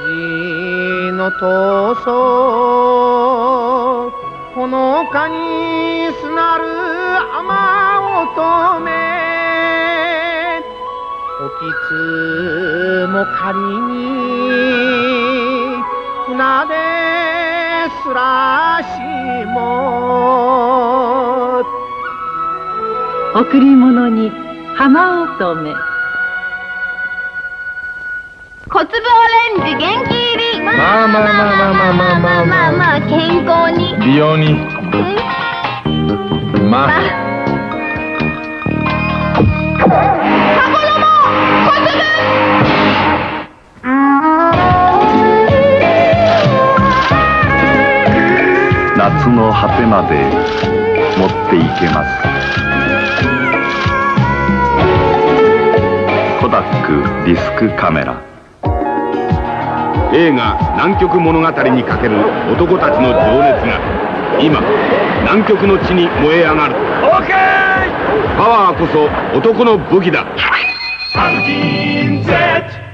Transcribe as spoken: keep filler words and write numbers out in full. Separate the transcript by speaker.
Speaker 1: 筋の闘争ほのかにすなる雨乙女おきつも仮に船ですらしも
Speaker 2: 贈り物に浜乙女
Speaker 3: 小粒オレンジ元気入り
Speaker 4: まあまあまあまあまあまあまあまあ
Speaker 3: まあまあ健康に
Speaker 4: 美容にまあ
Speaker 5: 夏の果てまで持っていけます。コダックディスクカメラ。
Speaker 6: 映画「南極物語」にかける男たちの情熱が今南極の地に燃え上がる。パワーこそ男の武器だ。